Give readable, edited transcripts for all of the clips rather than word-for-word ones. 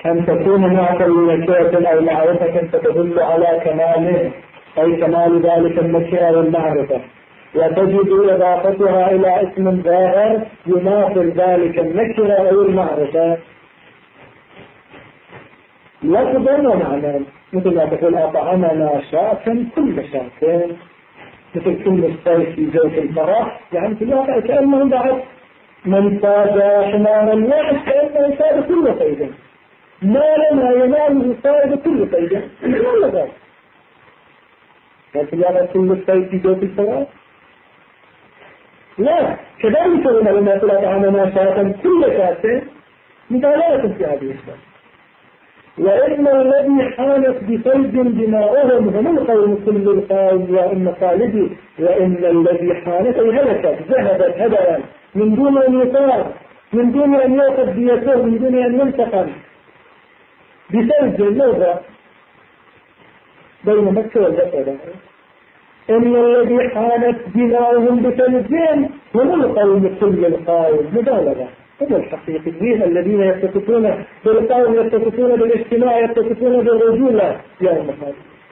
أن تكون معك النكرة أو معرفة فتدل على كماله أي كمال ذلك النكرة والمعرفة، وتجد إضافتها إلى اسم ظاهر يماثل ذلك النكرة أو المعرفة لفظا ومعنى، مثل ما تقول أطعمنا شاة كل شاة، مثل كل الصيف في جوف الفرح، يعني في الواقع كأنه بعد من صاد حمارا واحد كأنه صاد كل صيد، ما لما ينال صاد كل صيد ولا ذلك، لكن الواقع كل الصيف في جوف الفرح لا، كذلك لما يقول أطعمنا شاة كل شاة مبالغة في هذه الشاة. وإن الذي حانت بصيد دماؤهم هم القوم كل القوم وإن خالدي، وإن الذي حانت أي هلكت ذهبت هدرا من دون أن يصار، من دون أن يأخذ بيته، من دون أن ينتقم بصيد اللغة بين مكة والبصرة. إن الذي حانت دماؤهم بصيد هم القوم كل القوم مبالغة، هم الحقيقيين الذين يتصفون بالقوم، يتصفون بالاجتماع، يتصفون بالرجولة يا المخالف.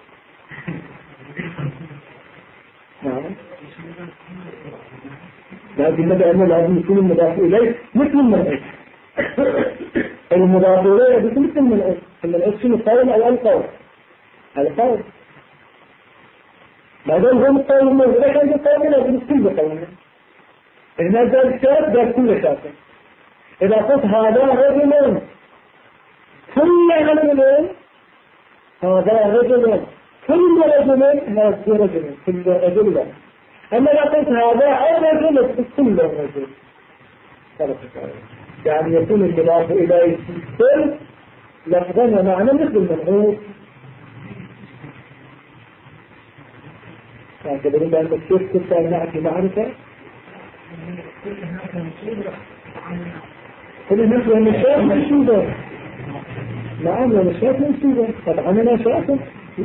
نعم، لكن ماذا أنه لازم يكون المضاف إليه مثل المرأة، المضاف إليه يكون مثل المرأة، المرأة شنو قول أو القول؟ القول بعد هم قول المرأة لكن القول لازم كل قول، إذا ذا الشاب ذا كل شاب. إذا قلت هذا رجل كل رجل، هذا رجل كل رجل ناس رجل كل رجل، أما إذا قلت هذا الرجل كل رجل يعني يكون المضاف إليه كل لفظا ومعنى مثل المنعوت. هكذا إذا أنت كيف كنت نعطي معرفة كل الناس وهم الشاف منشوبة، نعم وهم الشاف منشوبة، طبعا أنا شافة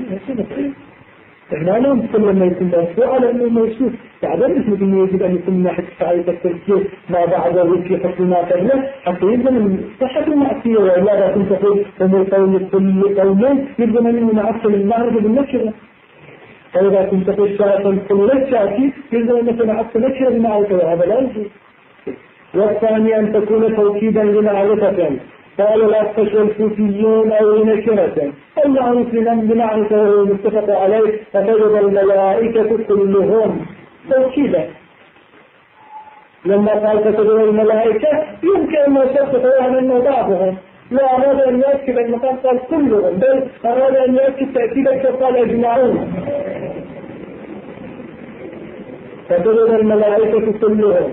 إحنا لا نتكلم لما يكون مرفوع على أنه موصوف، تعلم مثل أنه يجب أن يكون من ناحية فعالية التركيب ما بعده وفي حكم ما قبله حتى يلزم من صحة المعصية، وإلا لا كنت تقول أمر قول كل قومين يلزم أنه معصل المعرفة بالنكرة، فإذا كنت تقول شافا كل شاكي يلزم أنك معصل نكرة بمعرفة، وهذا لا يجب. والثاني أن تكون توكيدا لمعرفة، قال الأخفش والكوفيون أو نكرة، المعروف لمن بمعرفة وهو متفق عليه، فتجد الملائكة كلهم توكيدا. لما قال فتجد الملائكة يمكن أن يصدق أنه بعضهم، لا أراد أن يؤكد المقام قال كلهم، بل أراد أن يؤكد تأكيدا فقال أجمعون، فتجد الملائكة كلهم.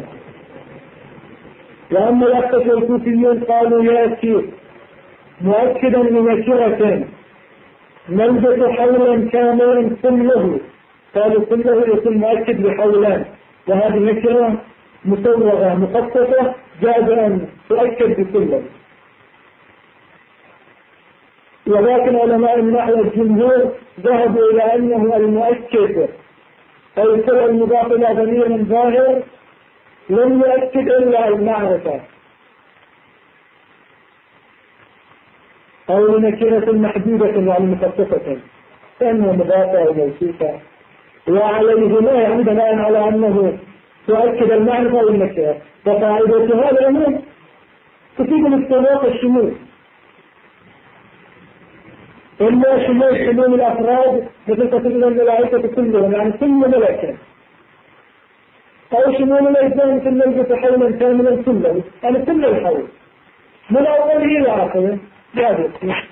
وأما الأخفش والكوفيون قالوا يأتي مؤكدا لنكرة نلبس حولا كاملا كله، قالوا كله يكون مؤكد بحولان، وهذه نكرة مسوغة مخصصة جاز أن تؤكد بكله. ولكن علماء النحو الجمهور ذهبوا إلى أنه المؤكد أي كل المضاف إلى ضمير ظاهر لم يؤكد إلا المعرفة أو نكرة محدودة يعني مخصصة فإنها مضافة أو موصوفة، وعليه لا يعني بناء على أنه تؤكد المعرفة أو النكرة، فقاعدة هذا الأمر تفيد الاستغراق الشمول، إما شمول الأفراد مثل تفيد الملائكة كلهم يعني كل ملائكة، أو شمول الأجزاء مثل نلبس حولا كاملا كله يعني كل الحول من أوله إلى آخره جاهز.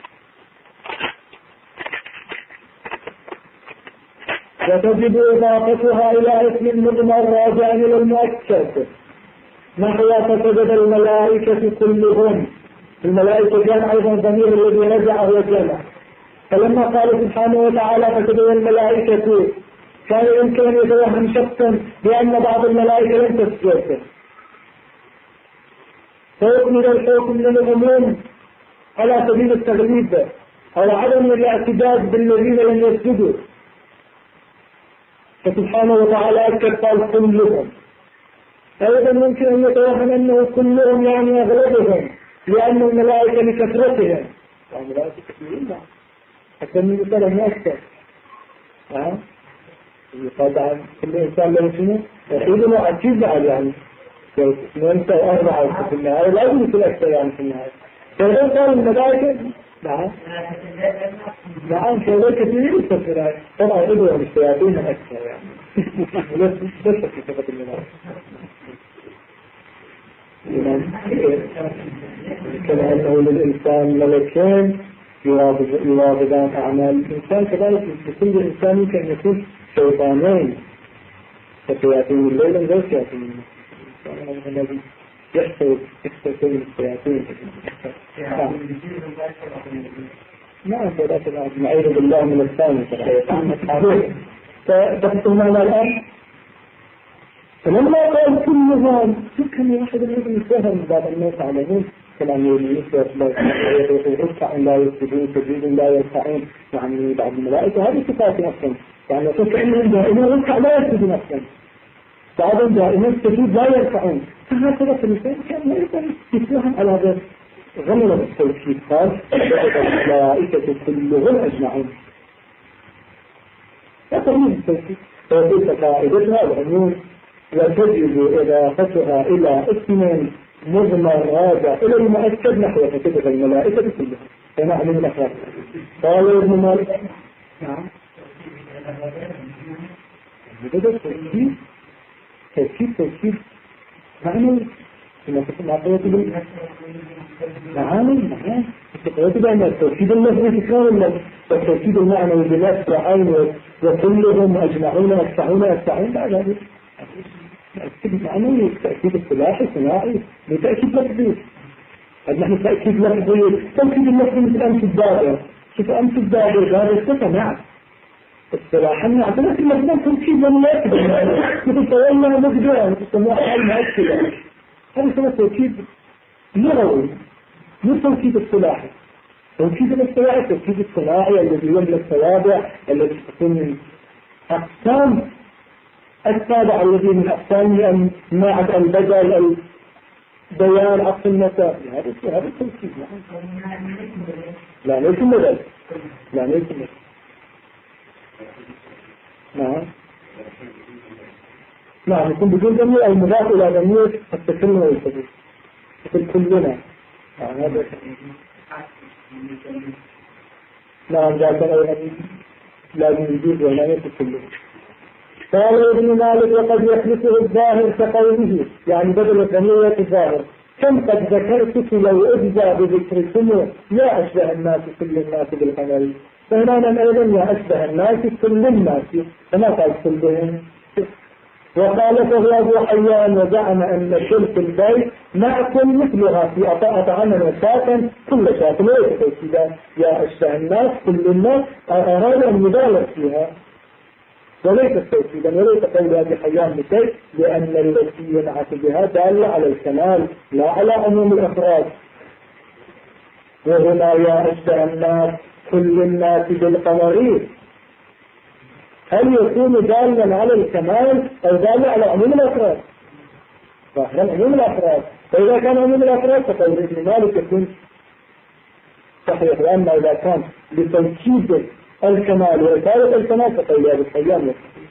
وتجب إضافتها إلى اسم مضمر راجع إلى المؤكد نحو فتجد الملائكة كلهم، الملائكة جمع أيضا ضمير الذي رجع هو جمع، فلما قال سبحانه وتعالى فتجد الملائكة كان يمكن أن يتوهم شخصا بأن بعض الملائكة لم تسجد، فيكمل الحكم للعموم على سبيل التغليب أو عدم الاعتداد بالذين لم يسجدوا، فسبحانه وتعالى أكد قال كلهم. أيضا ممكن أن يتوهم أنه كلهم يعني أغلبهم لأن الملائكة لكثرتهم، ملائكة كثيرين نعم أكثر من مثالهم أكثر. طبعا كل إنسان له شنو يحيدنا عجيز على يعني اثنين أو أربعة في النهاية لا يمكن أكثر يعني في النهاية. فإذا قال الملائكة نعم شغل كثير يستفرها طبعا إدوى الشياطين أكثر يعني بس في صفة الملائكة كما أنه للإنسان ملكين يواظبان أعمال الإنسان كذلك لكل إنسان يمكن أن يكون شيطانين فشياطين الليل غير شياطين الإنسان الذي يحتوي من الشياطين نعم فذلك نعيذ بالله من الثاني فدخلنا الآن فلما قال كل ذلك كان واحد الذي يسهر من بعض الناس عليهم كلام يسهر يركع لا يسجدون سجود لا يركعون يعني بعض الملائكة هذه صفات أصلا يعني يقول كأنهم دائما يركع لا يسجدون أصلا بعضهم دائما سجود لا يركعون فهكذا في الإنسان كان أيضا يسلهم على هذا غمر التوكيد قال الملائكة كلهم أجمعون لا تغير التوكيد وتلك قاعدتها العموم وتجب إضافتها إلى اسم مضمر راجع إلى المؤكد نحو فتبقى الملائكة كلها فنحن من الأخلاق قال ابن مالك نعم هذا تركيب معنى كما تقول عقيدة معاني التقوية بأن التوكيد اللفظي تكرار اللفظ والتوكيد المعنى بنفس وعين وكلهم أجمعون أفتعون بعد ذلك تأكيد معنوي تأكيد الصلاحي صناعي لتأكيد لفظي نحن تأكيد لفظي تأكيد اللفظي مثل أمس الدابر شوف أمس الدابر دابر الثقة نعم الصلاحة نعم لكن مثلا تأكيد لم يأكد مثل تولى مقدار مثل سماحة المؤكدة هذا يسمى توكيد لغوي مو توكيد الصلاحي توكيد الصلاحي توكيد الصناعي الذي يملك توابع الذي تكون من أقسام التابع الذي من أقسامه مع البدل البيان عقل النتائج هذا التوكيد لا ليس بدل لا ليس بدل نعم يكون بدون ضمير أو مضاف إلى ضمير التكلم والحدوث مثل كلنا هذا نعم ذاك لازم يجيب ولا يكون كلنا قال ابن مالك وقد يخلصه الظاهر كقوله يعني بدل الضمير الظاهر كم قد ذكرتك لو أجزى بذكركم يا أشبه الناس كل الناس بالقمر فهنا أيضا يا أشبه الناس كل الناس فما قال كلهم وقال فهو أبو حيان وزعم أن شرك البيت نأكل مثلها في أطعمنا وشاة كل شاة ليس توكيدا يا أشبه الناس كل الناس أراد أن يبالغ فيها وليس توكيدا وليس قول أبي حيان بشيء لأن التي ينعت بها دالة على الكمال لا على عموم الأفراد وهنا يا أشبه الناس كل الناس بالقمرين هل يكون دالا على الكمال أو دالا على عموم الأفراد؟ ظاهرا عموم الأفراد فإذا كان عموم الأفراد فقول ابن مالك يكون صحيح لأن إذا كان لتوكيد الكمال وإثارة الكمال فقول أبي حيان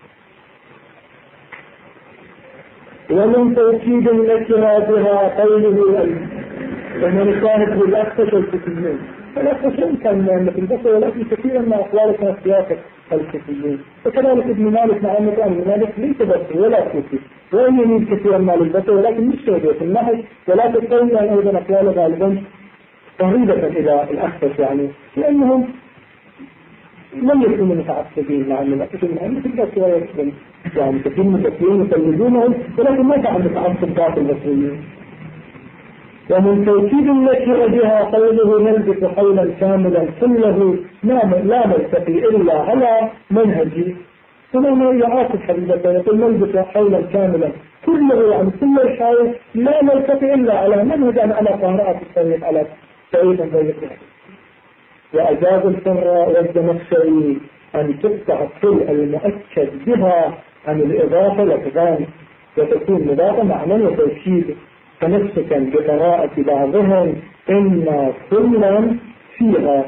ومن توكيد النكرة بها قوله ومن كانت بالأخفش الكتيين فالأخفش كان مثل البصر ولكن كثيرا ما أقوال كانت سياسة الكتيين وكذلك ابن مالك مع أن ابن مالك ليس بصر ولا كتي وإن يميل كثيرا ما للبصر ولكن مش شبه في النهج ولا تقول أن أيضا أقوال غالبا قريبة إلى الأخفش يعني لأنهم لم يكونوا متعصبين مع الأخفش من أن تبقى شوية يعني كثير من المسلمين يسلمونهم ولكن ما كان متعصب ذات المسلمين ومن توكيد النكر بها قوله نلبس قولا كاملا كله لا نلتقي إلا على منهجي ثم يعاقب حبيبته يقول نلبس قولا كاملا كله يعني كل الحال لا نلتقي إلا على منهج على قراءة الطريق على طريق الضيق وأجاب الفراء والزمخشري أن تقطع كل المؤكد بها عن الإضافة لفظان وتكون مضافة معنى وتوكيد تمسكا بقراءة بعضهم إن كلا فيها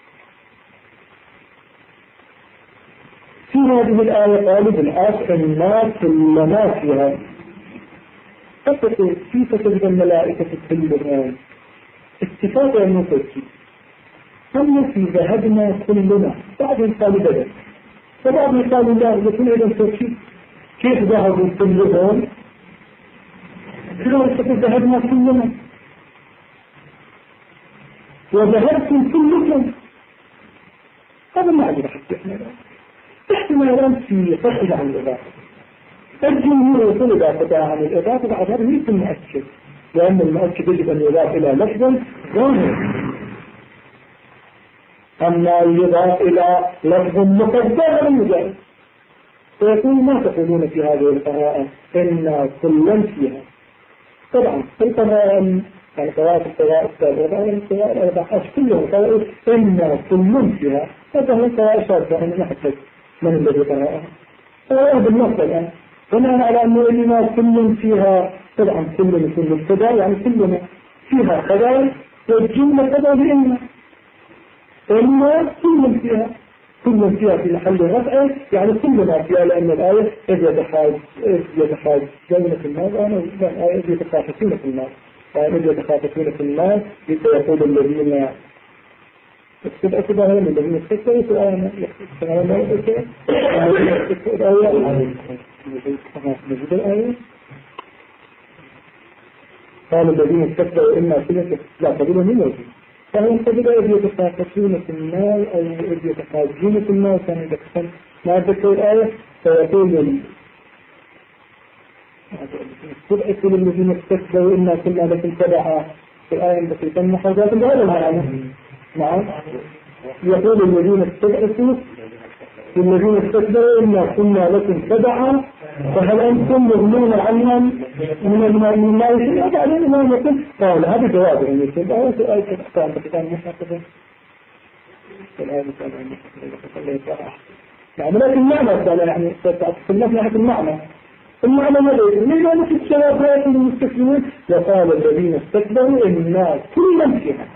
في هذه الآية قالوا بالآخر الناس كلما فيها فقط كيف تجد الملائكة كلهم اتفاق المفكي هم في ذهبنا كلنا بعضهم قالوا بدل وبعضهم قالوا لا لكن أيضا تركي كيف ذهبوا كلهم كلهم ذهبنا كلنا وذهبتم كلكم هذا ما عندنا حتى احتمالات في فصل عن الإضافة الجمهور يقول إضافة عن الإضافة بعد هذا ليس مؤكد لأن المؤكد يجب أن يضاف إلى لفظ ظاهر أما يضاف إلى لفظ مقدر مجرد فيقول ما تقولون في هذه القراءة إن كلا فيها طبعا في القراءة يعني قراءة القراءة السابقة القراءة الأربعة كلهم قالوا إن كل فيها هذا هو القراءة السابقة أنا نحدث من الذي قرأها قراءة بالنص الآن بناء على أنه إنما كل فيها طبعا كل مبتدا يعني كلنا فيها خبر والجملة خبر بإن كل فيها في محل رفع يعني كلنا فيها لأن الآية إذ يتحاج جنة الناس إذ يتخافتون في الناس إذ يتخافتون في الناس يقول الذين اكتبها من الذين استكبروا في الآية قال الذين استكبروا إما كلمة لا قبلوا من وجه فهم قبلوا إذ يتخافتون في النار أو إذ يتخافتون في النار كان يدخل ما ذكر الآية فيقول استبعثوا الذين استكبروا إما كنا لكم تبعا في الآية التي تم حاجات بهذا المعنى نعم يقول الذين استبعثوا الذين استكبروا إما كنا لكم تبعا فهل أنتم مغنون عنهم من الله شيئا بعدين ما يقول قال هذا جواب يعني يقول آية الأحكام بكتان محاكفة الآية محاكفة يعني لكن المعنى قال يعني تتكلم ناحية المعنى ماذا يقول لذلك الشباب المستسلمين وقال الذين استكبروا إنا كلا فيها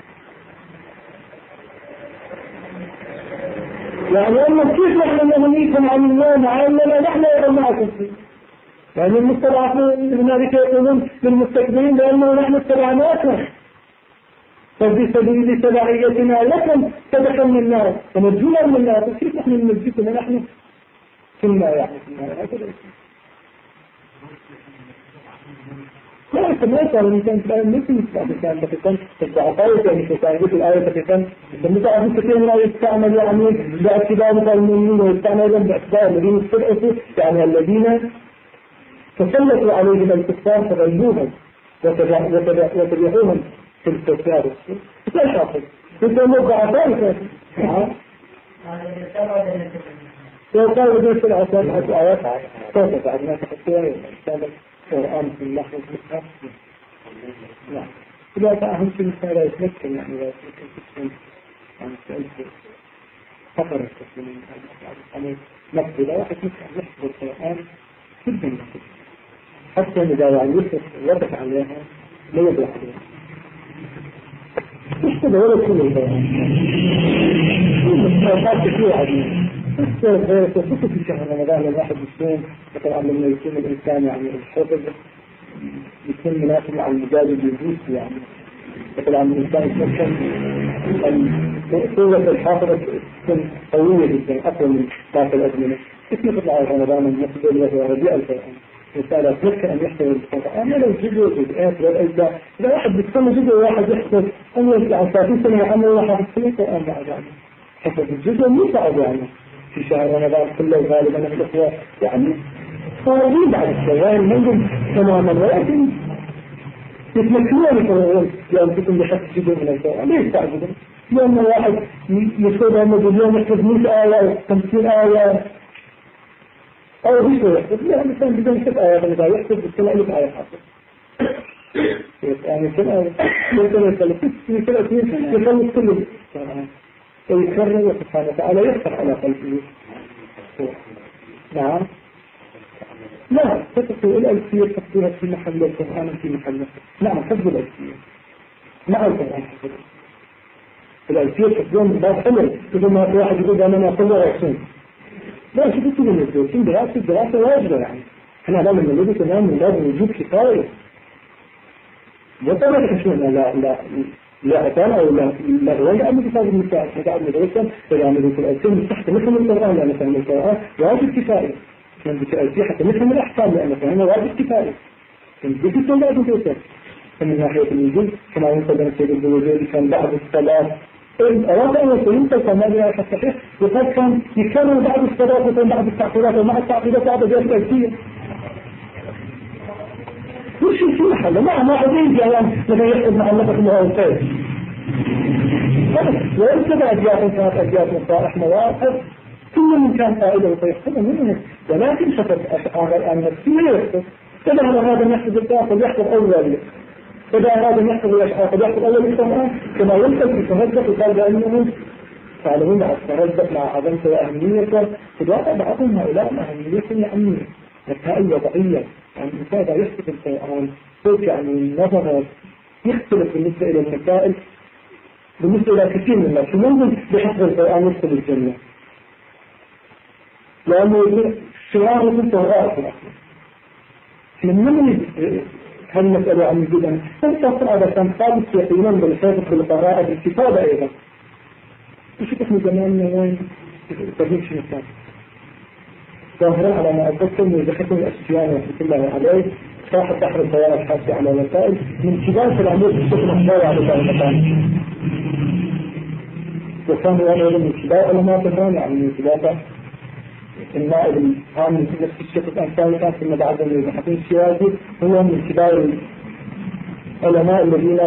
يعني أما كيف نحن نغنيكم عن الله معاملنا نحن أيضا معكم فيه يعني المستضعفين هنالك يقولون للمستكبرين لأنه نحن اتبعناكم فبسبيل تبعيتنا لكم تدخلنا النار ونجونا من النار كيف نحن ننجيكم ونحن كنا يعني ما يسأل الإنسان في الآية مثل الإنسان تفتن الضعفاء يعني في تعريف الآية تفتن المتعرف كثير من آية تعمل يعني باعتبار المؤمنين ويستعمل باعتبار الذين استضعفوا يعني الذين تسلطوا عليهم الكفار فغلوهم وتبعوهم في الكفار لا شاطر مثل الضعفاء وقال لديك العصر حتى آيات توقف بعد ما تحسيها القرآن في اللحظة المسحة نعم إذا أهم شيء مثلا يتمكن يعني إذا تكون عن سألت فقر التسليمين يعني مقبلة واحد مثل يحفظ القرآن جدا مقبل حتى إذا يعني يوقف عليها لا يبلغ عليها مش كده ولا كل القرآن مستوقات كثير عديد خصوصا في شهر رمضان الواحد يكون طبعا لما يكون الإنسان يعني الحفظ يكون مناسب مع المجال الجديد يعني طبعا الإنسان يكون قوة الحافظة تكون قوية جدا أقوى من باقي الأزمنة كيف يطلع رمضان المقبل وهو ربيع القرآن الإنسان يتذكر أن يحفظ القرآن لو جزء جزئات والأجزاء إذا واحد بيتسمى جزء واحد يحفظ أن يطلع 30 سنة يعمل واحد في القرآن بعد عنه حفظ الجزء مو صعب يعني في شهر رمضان كله غالبا الأخوة يعني صارين بعد الشوال منهم تماما ولكن يتمكنون يقولون لأنكم بحث جزء من القرآن ليس تعجبون لأن الواحد يشهد أنه باليوم يحفظ 100 آية أو 50 آية أو بيشهد يحفظ لا مثلا بدون 6 آيات إذا يحفظ بالسنة 1000 آية حافظ يعني كل آية في 30 يخلص كل القرآن ويكرر سبحانه وتعالى يفتح على قلبه نعم لا تقول الألفية تقولها في محل القرآن في محله نعم حفظ الألفية مع القرآن حفظ الألفية تحدون باب حمل بدون ما واحد يقول أنا ما أصلي وأصوم. لا شو بتقول من الدروسين دراسة واجبة يعني. احنا لا من نريد كمان من باب وجود كفاية. وطبعا تحسون لا أتان أو لا ولا أمد كتاب المساعد متعب مدرسة فيعملوا في الألفية من تحت مثل القرآن لأن فهم القرآن واجب كفاية. كان بالألفية حتى مثل الأحكام لأن فهمه واجب كفاية. كان بيجي ولا بيجي من ناحية الوجود كما ينقل أن سيد الوجود كان بعد الصلاة أراد أن يقول كما لا يحسح وقد كان يكرر بعد الصلاة وكان بعد التعقيدات ومع التعقيدات بعد ذلك الألفية. وش في محل ما عدين جايان لما يحب معلقة المعارفات وإن كذا أجيات كانت أجيات مصالح مواقف كل من كان قائلة ويحفظ منه ولكن شفت أشعار الآن نفسية يحفظ إذا هذا أن يحفظ الآخر يحفظ أول إذا أراد أن يحفظ الأشعار يحفظ أول القرآن كما يمكن في تهدف وقال بأنه تعلمون التردد مع عظمته وأهميته فدواء بعضهم هؤلاء أهمية أمنية مسائل وضعية يعني الإنسان يحفظ القرآن فوق يعني النظر يختلف بالنسبة إلى المسائل بالنسبة إلى كثير من الناس ممكن بحفظ القرآن يدخل الجنة لأنه شعار في التوراة في الأصل لمن هالمسألة عن الجدن فالتصر هذا كان ثابت يقينا بالحفظ بالقراءة بالكتابة أيضا وش اسم زماننا وين تجيب شنو كان ظاهرا على ما أتذكر من ذكرة الأشياء رحمة الله عليه صاحب بحر البيان الحاسي على وسائل من كبار في العمود الشكل الحضاري على المكان وكان يعني من كبار علماء الإمام يعني من كبار النائب العام من نفس الشيخ الأنساني كان ثم بعد من الحكيم الشيازي هو من كبار العلماء الذين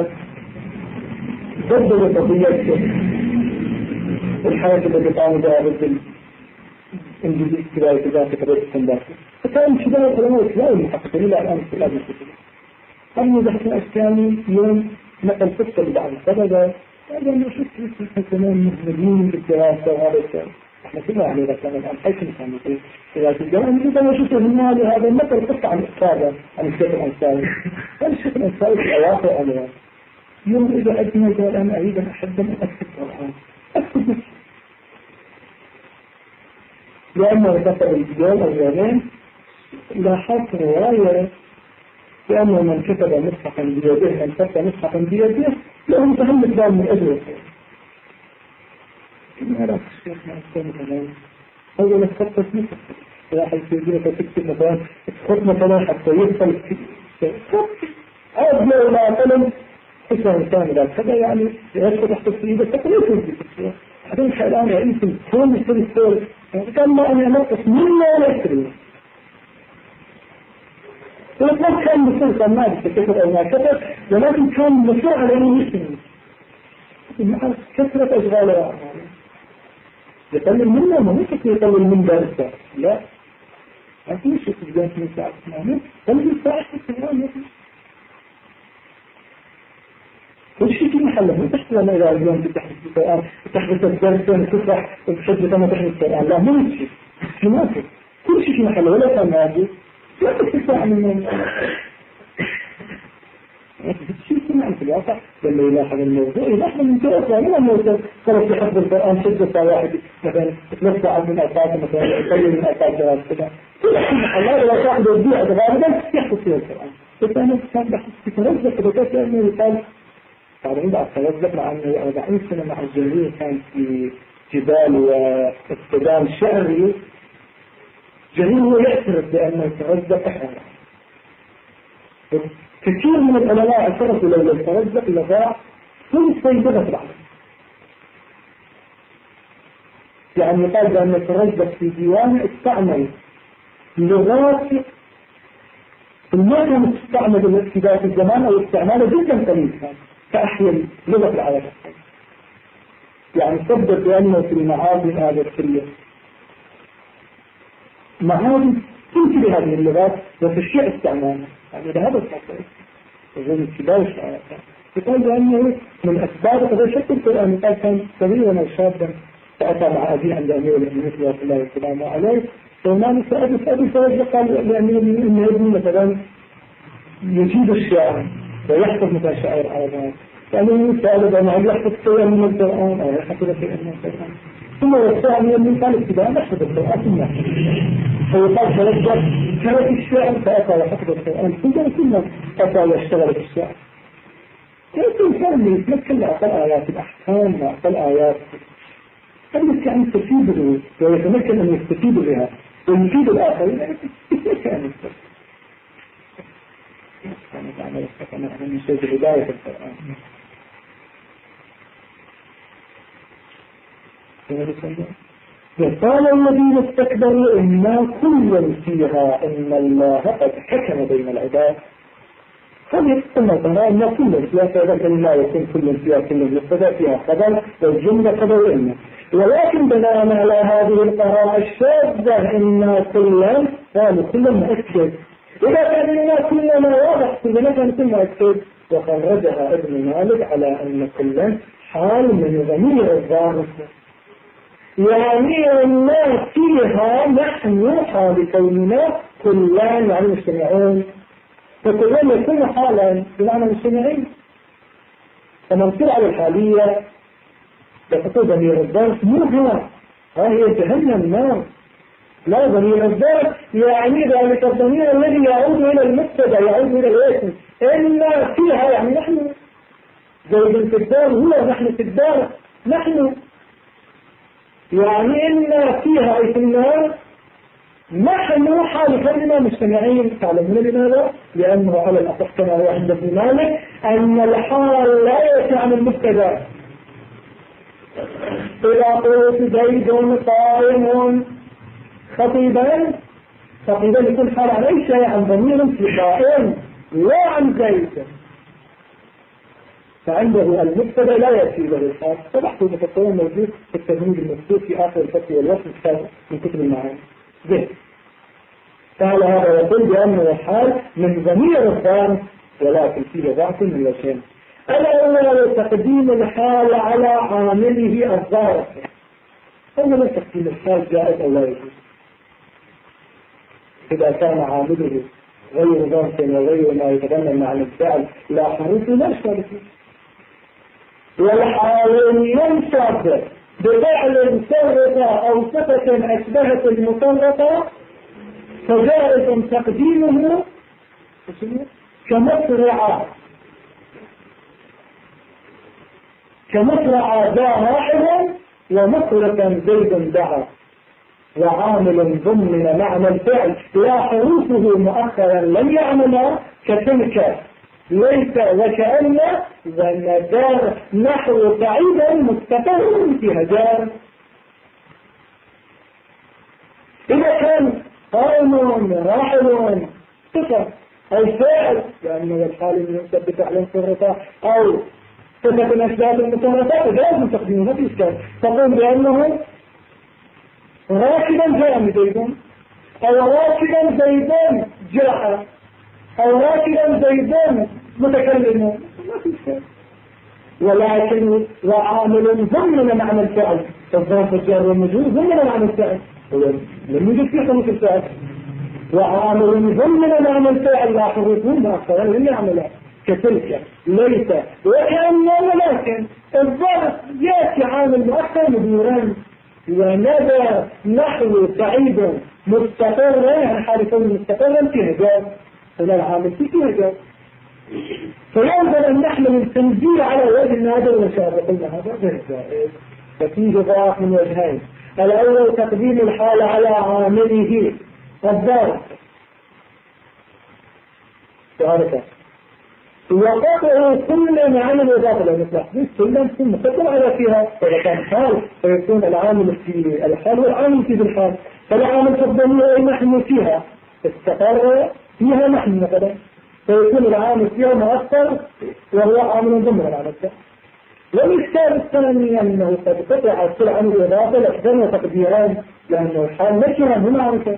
بدلوا قضية الحياة التي قاموا بها ضد الإنجليز كبار كذلك كبير السندات فكان كبار العلماء الإسلام المحققين إلى الآن في هذه الكتب. أما بحث الأشكالي يوم نقل قصة لبعض السبب هذا ما شفت كمان مهملين بالدراسة وهذا الشيء احنا كنا عليه رسالة الآن حيث نسمى في دراسة الجامعة إذا ما شفت المال هذا نقل قصة عن الإسلام عن الشيخ الأنساني كان الشيخ الأنساني في أواخر عليه يوم إذا أدنى قال أنا أريد أن أحب أن أكتب القرآن أكتب لأنه ذكر اليوم أو يومين لاحظت رواية لأنه من كتب مصحفا بيده من كتب مصحفا بيده له متهم دام من أجل الخير كما رأى الشيخ معسكين كمان أولا تخطط مصحف واحد يجب تكتب مثلا تخط مثلا حتى يدخل أبنى إلى قلم اسمه إنسان إذا كذا يعني يدخل تحت السيدة فقط يكون بكتب بعدين الآن رئيس الكون يشتري الصور كان ما أنا نقص مما لا يشتري ولكن كان مصر كان ما بكتب أو ما كتب ولكن كان مصر على أنه يشتري مع كثرة أشغاله يقلل منه ما ممكن يقلل من درسه لا ما في شيء في الجانب من ساعة اسمه قلل ساعة اسمه كل شيء في محله من تحت لما إذا اليوم تحدث القرآن تحدث الدرس وتفرح وتحدث ما تحدث القرآن لا مو شيء مناسب كل شيء في محله ولا كان موجود لا تستطيع من شيء سمعنا في الواقع لما يلاحظ الموضوع يلاحظ من جهة ثانية أنه صارت يحفظ القرآن شدة واحد مثلا 3 ساعات من أوقات مثلا يقلل من أوقات دراسة كذا كل شيء محله ولا صاحب يبيع غالبا يحفظ فيه القرآن بس أنا كان بحث في تنزل كذا لأنه يقال طبعا بعد تنزل مع أنه 40 سنة مع الجميع كان في جبال واستدام شعري جميل هو يعترف بأنه تنزل أحيانا كثير من العلماء اعترفوا لو الترزق لغاء كل سيدنا في العالم يعني قال بأن الترزق في ديوانه استعمل لغات المعنى تستعمل في ذات الزمان أو استعماله جدا قليل فأحيا لغة العالم يعني صدق بأنه في المعادن هذا الكلية معادن تمشي بهذه اللغات وفي الشيء استعمالها يعني لهذا الحصر وزن الكبار الشعراء يقول بأنه من أسباب هذا شكل القرآن قال كان صغيرا وشابا فأتى مع أبي عند أمير المؤمنين صلى الله عليه وسلم عليه فهنا سأبي فرجل قال لأمير المؤمنين إن ابني مثلا يجيد الشعر ويحفظ مثل شعر العربات يعني يسأل أنا يحفظ شيئا من القرآن أو يحفظ شيئا من القرآن ثم الثاني من قال ابتداء يحفظ القرآن ثم هو قال ترك الشعر فأتى يحفظ القرآن ثم أتى يشتغل في الشعر. كيف الإنسان يتمكن لأقل آيات الأحكام وأقل آيات قد يعني يستفيد ويتمكن أن يستفيد بها ويفيد الآخرين كيف يعني كانت عمل السكنة من شيء بداية القرآن. وقال الذين استكبروا إنا كل فيها إن الله قد حكم بين العباد. هذه السنة أن كل فيها كذلك لا يكون كل فيها كل يقتدى فيها خبر والجملة خبر إنه، ولكن بناء على هذه القراءة الشاذة إنا كلا قالوا كلا مؤكد. إذا كان لنا كلنا واضح كلنا كان كلنا أكتب. وخرجها ابن مالك على أن كلا حال من ضمير الظاهر، يعني الناس فيها نحن حال كوننا كلان يعني مجتمعون، فكلنا يكون حالا بمعنى مجتمعين. فمنصير على الحالية لتقول ضمير الظاهر مو هنا هي جهنم النار، لا ضمير الظرف يعني ذلك الضمير الذي يعود إلى المبتدا يعود إلى الاسم. إلا فيها يعني نحن زيد في الدار هو نحن في الدار نحن، يعني إلا فيها أي في النار نحن حال كلمة مجتمعين. تعلمون لماذا؟ لأنه على الأصح كما هو عند ابن مالك أن الحال لا يأتي عن المبتدا. إذا قلت زيد قائم خطيبا يكون حال عن أي شيء عن ضمير في قائم لا عن زيد، فعنده المبتدا لا يأتي له الحال. فبحث المفسرين موجود في التمهيد المكتوب في آخر الفتح والوصف من كتب المعاني زيد. قال هذا يقول بأنه الحال من ضمير الظاهر ولكن فيه ضعف من الوجهين. الأول تقديم الحال على عامله الظاهر. أولا تقديم الحال جائز أو لا يجوز إذا كان عامله غير ظرف وغير ما يتضمن مع الفعل لا حروف لا إشكال فيه. والحال ينصب بفعل مفرطة أو صفة أشبهت المفرطة فجائز تقديمه كمسرع داعٍ ومسرقا زيد دعا، وعامل ضمن معنى الفعل لا حروفه مؤخرا لم يعمل كتلك ليس وكأن وندار نحو بعيدا مستقر في هجار. إذا كان قائم راحل صفة أو فعل لأنه الحال ينسب بفعل صرفة أو صفة الأشباه المصرفة فجاز تقديمها في إشكال. تقول بأنه راكبا جاء زيدا أو راكبا زيدا جاء أو راكبا زيدا متكلم ما في إشكال. ولكن وعامل ضمن معنى الفعل فالظرف الجار والمجرور ضمن معنى الفعل لم يوجد فيه خمس الفعل، وعامل ضمن معنى الفعل لا حروفهم أكثر لم يعمل كتلك ليس وكأن ولكن الظرف يأتي عامل مؤخر مديران وندى نحو سعيد مستقرا يعني حال كون مستقرا في هجاز هنا العامل في هجاز. فينزل أن نحمل التنزيل على وجه هذا والشعب قلنا هذا غير جائز. ففيه ضعف من وجهين. الأول تقديم الحال على عامله الظرف وهذا وقطع كل معنى الإضافة لأن التحديث كلها تكون مقطع على فيها. فإذا كان حال فيكون العامل في الحال والعامل في الحال. فالعامل في الضمير نحن فيها استقر فيها نحن مثلا فيكون العامل فيها مؤثر وهو عامل ضمن العامل. والإشكال الثاني أنه قد قطع كل عامل الإضافة لأحسن وتقديران لأنه الحال نكرا هنا عامل.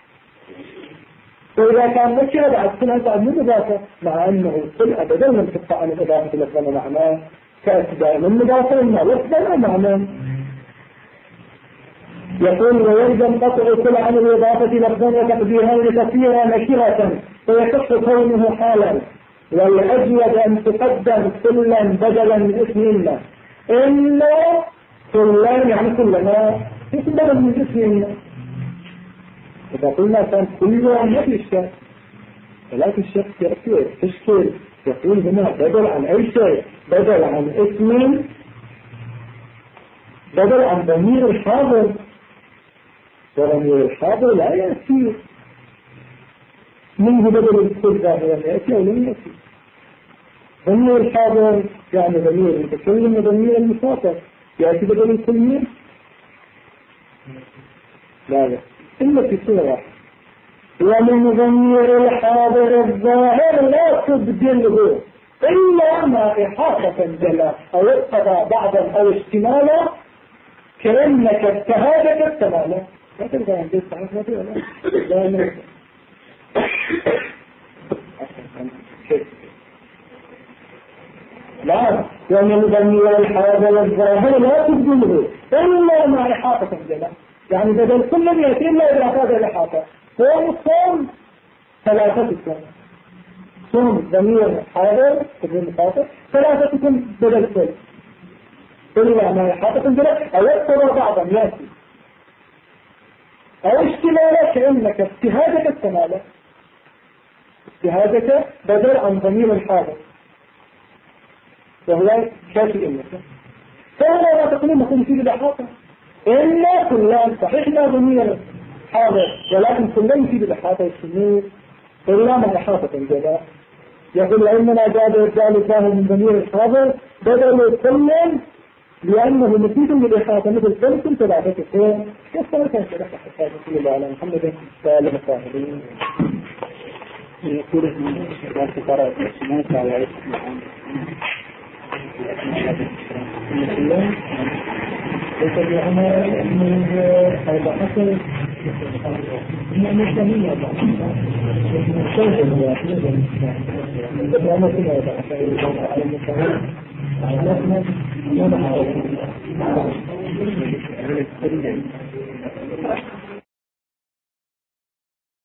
وإذا كان نكرة بعد كلها بعد من إضافة مع أنه كل أبدا لم تقطع عن الإضافة لفظنا معناه كأتباع من إضافة ما لفظنا معناه. يقول ويلزم قطع كل عن الإضافة لفظنا وتقديرها لكثيرا نكرة فيصح كونه حالا والأجود أن تقدم كلا بدلا من اسم إلا. إلا كلا يعني كلنا اسم بدلا من اسم إلا. إذا قلنا كان كل ما في الشك، ولكن الشك يأتي تشكيل يقول هنا بدل عن أي شيء، بدل عن اسم، بدل عن ضمير الحاضر، وضمير الحاضر لا يأتي منه بدل الكل ظاهرا، يأتي أو لم يأتي. ضمير الحاضر يعني ضمير المتكلم وضمير المخاطب، يأتي بدل الكل منه؟ لا لا، إلا في صورة واحدة. ومن ضمير الحاضر الظاهر لا تبدله إلا ما إحاطة جلا أو اقتضى بعضا أو اشتمالا كأنك اجتهادك التمالا. لا تلقى عن ذلك صحيح ما فيه لا لا لا. ومن ضمير الحاضر الظاهر لا تبدله إلا ما إحاطة جلا، يعني بدل كل يأتي إلا إذا أخذ الإحاطة. صوم ثلاثتكم، صوم ضمير حاضر تكون مخاطب، ثلاثتكم بدل كل إلا ما إحاطة جلا أو يقتضى بعضا يأتي أو اشتمالك كأنك اجتهادك التمالة، اجتهادك بدل عن ضمير الحاضر وهو كافي إنك. فهنا لا تقولون نقول فيه الإحاطة إلا كلان صحيح لا ضمير حاضر، ولكن كلان فيه الإحاطة والسمير إلا ما إحاطة الجزاء. يقول إننا جاد إرجال الله من ضمير الحاضر بدل كلان لأنه مفيد بالإحاطة مثل كلكم ثلاثة خير. كيف كان شرح حساب كل الله على محمد سالم الصاحبين يقول من لا تقرأ السماء على اسم الله وتبعنا من هذا حسن من المسلمين هذا